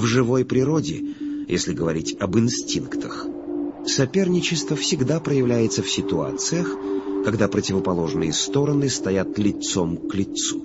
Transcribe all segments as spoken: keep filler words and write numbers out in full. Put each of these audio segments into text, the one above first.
В живой природе, если говорить об инстинктах, соперничество всегда проявляется в ситуациях, когда противоположные стороны стоят лицом к лицу.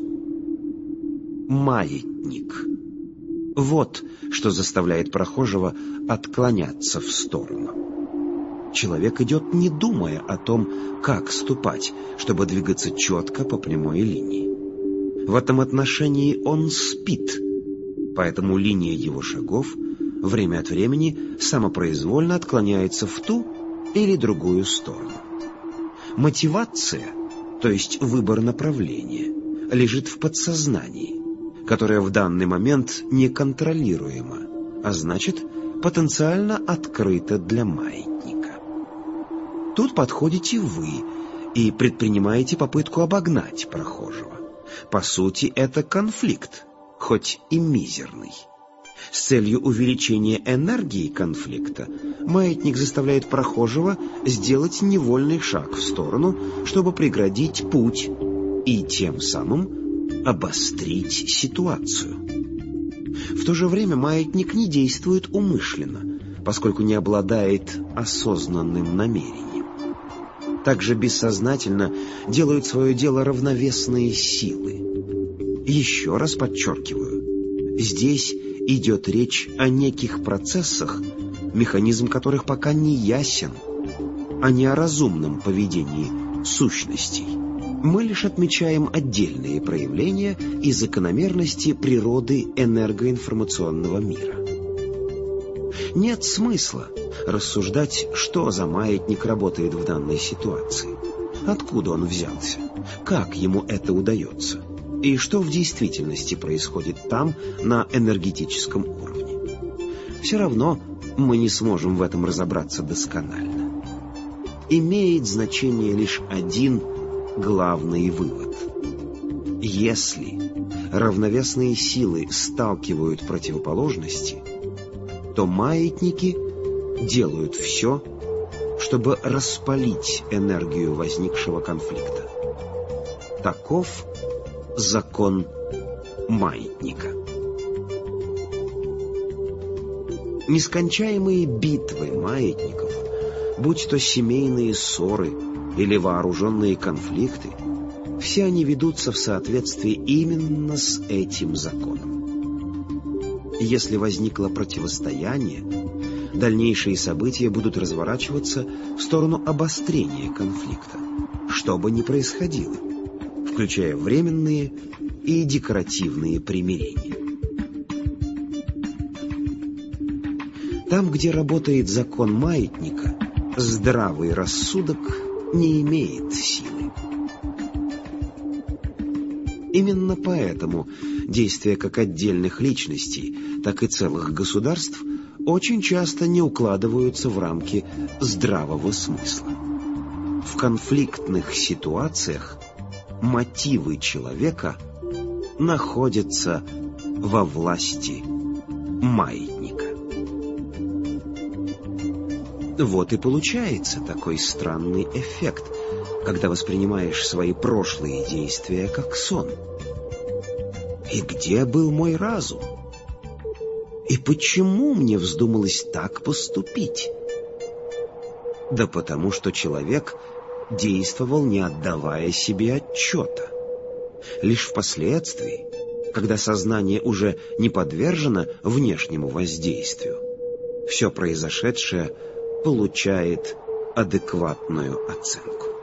Маятник. Вот что заставляет прохожего отклоняться в сторону. Человек идет, не думая о том, как ступать, чтобы двигаться четко по прямой линии. В этом отношении он спит, поэтому линия его шагов время от времени самопроизвольно отклоняется в ту или другую сторону. Мотивация, то есть выбор направления, лежит в подсознании, которое в данный момент неконтролируемо, а значит, потенциально открыто для маятника. Тут подходите вы и предпринимаете попытку обогнать прохожего. По сути, это конфликт, хоть и мизерный. С целью увеличения энергии конфликта маятник заставляет прохожего сделать невольный шаг в сторону, чтобы преградить путь и тем самым обострить ситуацию. В то же время маятник не действует умышленно, поскольку не обладает осознанным намерением. Также бессознательно делают свое дело равновесные силы. Еще раз подчеркиваю, здесь идет речь о неких процессах, механизм которых пока не ясен, а не о разумном поведении сущностей. Мы лишь отмечаем отдельные проявления и закономерности природы энергоинформационного мира. Нет смысла рассуждать, что за маятник работает в данной ситуации, откуда он взялся, как ему это удается, и что в действительности происходит там, на энергетическом уровне. Все равно мы не сможем в этом разобраться досконально. Имеет значение лишь один главный вывод. Если равновесные силы сталкивают противоположности, то маятники делают все, чтобы распалить энергию возникшего конфликта. Таков закон маятника. Нескончаемые битвы маятников, будь то семейные ссоры или вооруженные конфликты, все они ведутся в соответствии именно с этим законом. Если возникло противостояние, дальнейшие события будут разворачиваться в сторону обострения конфликта, что бы ни происходило, включая временные и декоративные примирения. Там, где работает закон маятника, здравый рассудок не имеет силы. Именно поэтому действия как отдельных личностей, так и целых государств очень часто не укладываются в рамки здравого смысла. В конфликтных ситуациях мотивы человека находятся во власти маятника. Вот и получается такой странный эффект, когда воспринимаешь свои прошлые действия как сон. И где был мой разум? И почему мне вздумалось так поступить? Да потому что человек действовал, не отдавая себе отчета. Лишь впоследствии, когда сознание уже не подвержено внешнему воздействию, все произошедшее получает адекватную оценку.